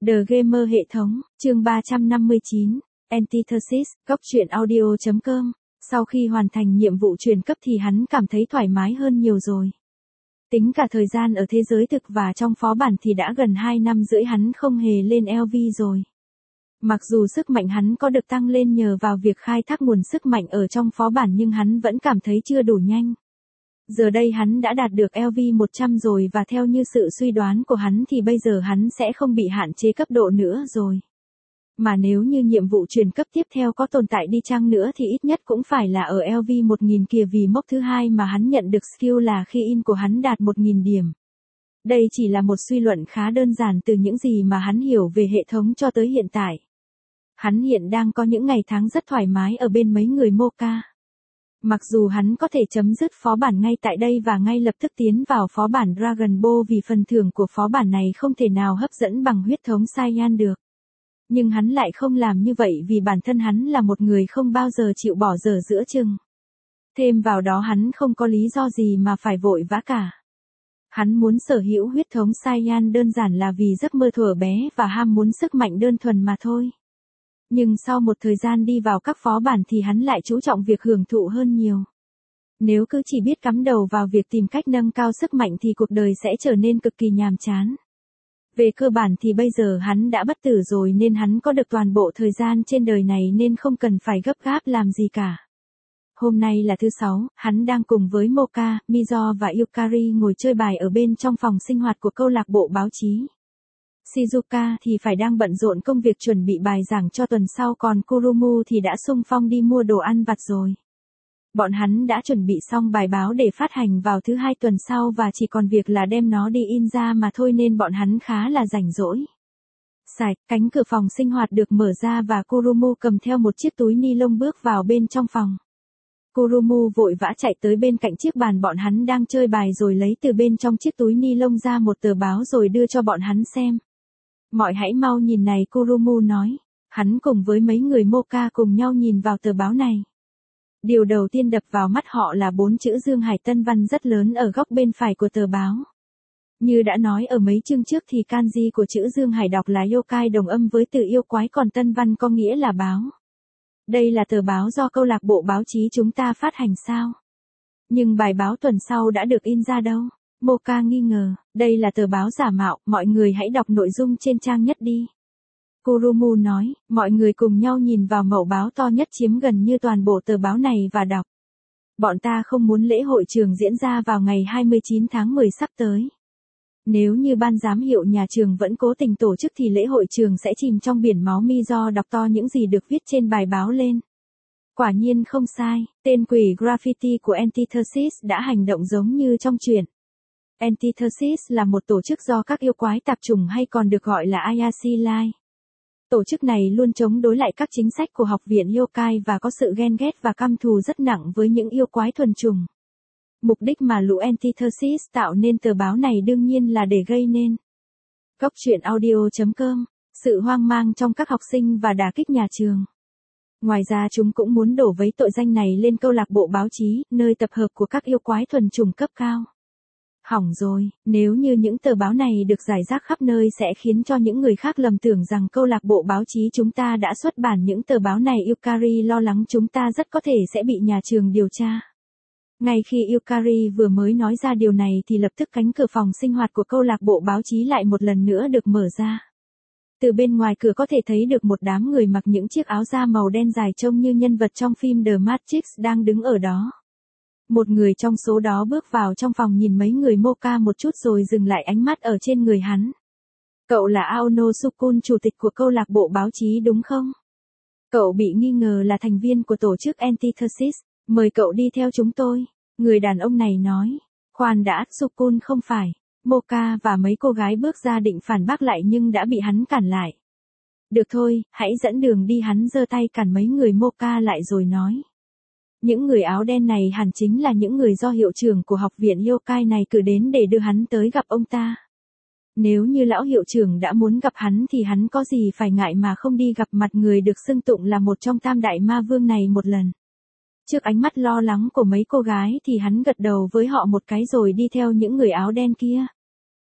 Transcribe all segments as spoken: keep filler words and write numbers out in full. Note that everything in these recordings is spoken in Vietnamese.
The Gamer hệ thống, chương ba trăm năm mươi chín, Antithesis, góc truyện audio chấm com. Sau khi hoàn thành nhiệm vụ truyền cấp thì hắn cảm thấy thoải mái hơn nhiều rồi. Tính cả thời gian ở thế giới thực và trong phó bản thì đã gần hai năm rưỡi hắn không hề lên lv rồi. Mặc dù sức mạnh hắn có được tăng lên nhờ vào việc khai thác nguồn sức mạnh ở trong phó bản nhưng hắn vẫn cảm thấy chưa đủ nhanh. Giờ đây hắn đã đạt được lv một trăm rồi và theo như sự suy đoán của hắn thì bây giờ hắn sẽ không bị hạn chế cấp độ nữa rồi. Mà nếu như nhiệm vụ truyền cấp tiếp theo có tồn tại đi chăng nữa thì ít nhất cũng phải là ở lv một nghìn kìa, vì mốc thứ hai mà hắn nhận được skill là khi in của hắn đạt một nghìn điểm. Đây chỉ là một suy luận khá đơn giản từ những gì mà hắn hiểu về hệ thống cho tới hiện tại. Hắn hiện đang có những ngày tháng rất thoải mái ở bên mấy người Mocha. Mặc dù hắn có thể chấm dứt phó bản ngay tại đây và ngay lập tức tiến vào phó bản Dragon Ball vì phần thưởng của phó bản này không thể nào hấp dẫn bằng huyết thống Saiyan được. Nhưng hắn lại không làm như vậy vì bản thân hắn là một người không bao giờ chịu bỏ dở giữa chừng. Thêm vào đó hắn không có lý do gì mà phải vội vã cả. Hắn muốn sở hữu huyết thống Saiyan đơn giản là vì giấc mơ thuở bé và ham muốn sức mạnh đơn thuần mà thôi. Nhưng sau một thời gian đi vào các phó bản thì hắn lại chú trọng việc hưởng thụ hơn nhiều. Nếu cứ chỉ biết cắm đầu vào việc tìm cách nâng cao sức mạnh thì cuộc đời sẽ trở nên cực kỳ nhàm chán. Về cơ bản thì bây giờ hắn đã bất tử rồi nên hắn có được toàn bộ thời gian trên đời này nên không cần phải gấp gáp làm gì cả. Hôm nay là thứ sáu, hắn đang cùng với Mocha, Mizo và Yukari ngồi chơi bài ở bên trong phòng sinh hoạt của câu lạc bộ báo chí. Shizuka thì phải đang bận rộn công việc chuẩn bị bài giảng cho tuần sau, còn Kurumu thì đã xung phong đi mua đồ ăn vặt rồi. Bọn hắn đã chuẩn bị xong bài báo để phát hành vào thứ hai tuần sau và chỉ còn việc là đem nó đi in ra mà thôi nên bọn hắn khá là rảnh rỗi. Sạch, cánh cửa phòng sinh hoạt được mở ra và Kurumu cầm theo một chiếc túi ni lông bước vào bên trong phòng. Kurumu vội vã chạy tới bên cạnh chiếc bàn bọn hắn đang chơi bài rồi lấy từ bên trong chiếc túi ni lông ra một tờ báo rồi đưa cho bọn hắn xem. Mọi hãy mau nhìn này, Kurumu nói. Hắn cùng với mấy người Mocha cùng nhau nhìn vào tờ báo này. Điều đầu tiên đập vào mắt họ là bốn chữ Dương Hải Tân Văn rất lớn ở góc bên phải của tờ báo. Như đã nói ở mấy chương trước thì kanji của chữ Dương Hải đọc là yokai đồng âm với từ yêu quái, còn Tân Văn có nghĩa là báo. Đây là tờ báo do câu lạc bộ báo chí chúng ta phát hành sao? Nhưng bài báo tuần sau đã được in ra đâu? Mocha nghi ngờ, đây là tờ báo giả mạo, mọi người hãy đọc nội dung trên trang nhất đi. Kurumu nói, mọi người cùng nhau nhìn vào mẩu báo to nhất chiếm gần như toàn bộ tờ báo này và đọc. Bọn ta không muốn lễ hội trường diễn ra vào ngày hai mươi chín tháng mười sắp tới. Nếu như ban giám hiệu nhà trường vẫn cố tình tổ chức thì lễ hội trường sẽ chìm trong biển máu. Mizo đọc to những gì được viết trên bài báo lên. Quả nhiên không sai, tên quỷ graffiti của Antithesis đã hành động giống như trong truyện. Antithesis là một tổ chức do các yêu quái tạp chủng hay còn được gọi là Ayashii Lai. Tổ chức này luôn chống đối lại các chính sách của học viện yokai và có sự ghen ghét và căm thù rất nặng với những yêu quái thuần chủng. Mục đích mà lũ Antithesis tạo nên tờ báo này đương nhiên là để gây nên góc truyện audio chấm com, sự hoang mang trong các học sinh và đả kích nhà trường. Ngoài ra chúng cũng muốn đổ vấy tội danh này lên câu lạc bộ báo chí, nơi tập hợp của các yêu quái thuần chủng cấp cao. Hỏng rồi, nếu như những tờ báo này được rải rác khắp nơi sẽ khiến cho những người khác lầm tưởng rằng câu lạc bộ báo chí chúng ta đã xuất bản những tờ báo này. Yukari lo lắng chúng ta rất có thể sẽ bị nhà trường điều tra. Ngay khi Yukari vừa mới nói ra điều này thì lập tức cánh cửa phòng sinh hoạt của câu lạc bộ báo chí lại một lần nữa được mở ra. Từ bên ngoài cửa có thể thấy được một đám người mặc những chiếc áo da màu đen dài trông như nhân vật trong phim The Matrix đang đứng ở đó. Một người trong số đó bước vào trong phòng nhìn mấy người Mocha một chút rồi dừng lại ánh mắt ở trên người hắn. Cậu là Aono Sukun, chủ tịch của câu lạc bộ báo chí đúng không? Cậu bị nghi ngờ là thành viên của tổ chức Antithesis, mời cậu đi theo chúng tôi. Người đàn ông này nói. Khoan đã, Sukun không phải. Mocha và mấy cô gái bước ra định phản bác lại nhưng đã bị hắn cản lại. Được thôi, hãy dẫn đường đi, hắn giơ tay cản mấy người Mocha lại rồi nói. Những người áo đen này hẳn chính là những người do hiệu trưởng của học viện yokai này cử đến để đưa hắn tới gặp ông ta. Nếu như lão hiệu trưởng đã muốn gặp hắn thì hắn có gì phải ngại mà không đi gặp mặt người được xưng tụng là một trong tam đại ma vương này một lần. Trước ánh mắt lo lắng của mấy cô gái thì hắn gật đầu với họ một cái rồi đi theo những người áo đen kia.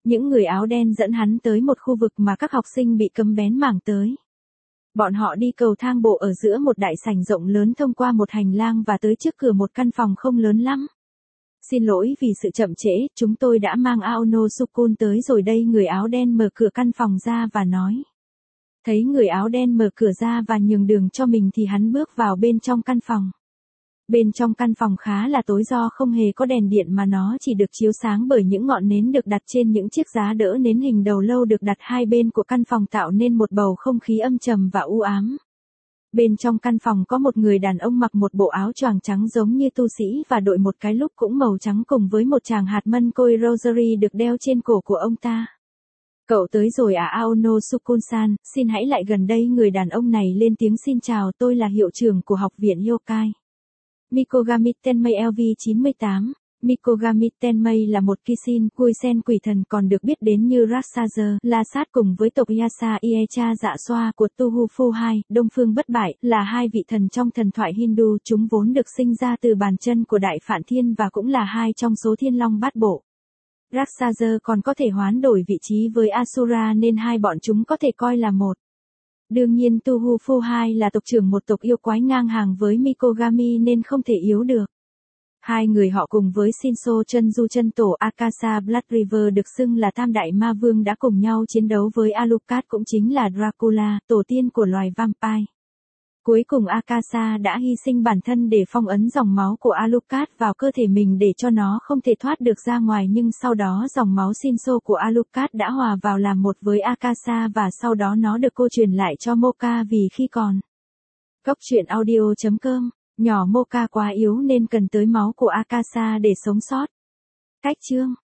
Những người áo đen dẫn hắn tới một khu vực mà các học sinh bị cấm bén mảng tới. Bọn họ đi cầu thang bộ ở giữa một đại sảnh rộng lớn thông qua một hành lang và tới trước cửa một căn phòng không lớn lắm. Xin lỗi vì sự chậm trễ, chúng tôi đã mang Aono Sukun tới rồi đây. Người áo đen mở cửa căn phòng ra và nói. Thấy người áo đen mở cửa ra và nhường đường cho mình thì hắn bước vào bên trong căn phòng. Bên trong căn phòng khá là tối do không hề có đèn điện mà nó chỉ được chiếu sáng bởi những ngọn nến được đặt trên những chiếc giá đỡ nến hình đầu lâu được đặt hai bên của căn phòng tạo nên một bầu không khí âm trầm và u ám. Bên trong căn phòng có một người đàn ông mặc một bộ áo choàng trắng giống như tu sĩ và đội một cái lúp cũng màu trắng cùng với một tràng hạt mân côi rosary được đeo trên cổ của ông ta. Cậu tới rồi à Aono Sukun-san, xin hãy lại gần đây. Người đàn ông này lên tiếng. Xin chào, tôi là hiệu trưởng của học viện Yokai Mikogami Tenmei L V chín mươi tám. Mikogami Tenmei là một Kishin, cui sen quỷ thần còn được biết đến như Raksazer, La Sát cùng với tộc Yasa Iecha Dạ Xoa của Tu Hu hai, Đông Phương Bất Bại, là hai vị thần trong thần thoại Hindu. Chúng vốn được sinh ra từ bàn chân của Đại Phạn Thiên và cũng là hai trong số thiên long bát bộ. Raksazer còn có thể hoán đổi vị trí với Asura nên hai bọn chúng có thể coi là một. Đương nhiên Tu Hu hai là tộc trưởng một tộc yêu quái ngang hàng với Mikogami nên không thể yếu được. Hai người họ cùng với Shinso Chunju chân tổ Akasa Blood River được xưng là tam đại ma vương đã cùng nhau chiến đấu với Alucard cũng chính là Dracula, tổ tiên của loài vampire. Cuối cùng Akasa đã hy sinh bản thân để phong ấn dòng máu của Alucard vào cơ thể mình để cho nó không thể thoát được ra ngoài, nhưng sau đó dòng máu Shinso của Alucard đã hòa vào làm một với Akasa và sau đó nó được cô truyền lại cho Moka vì khi còn. Cốc truyện audio chấm com, nhỏ Moka quá yếu nên cần tới máu của Akasa để sống sót. Cách chương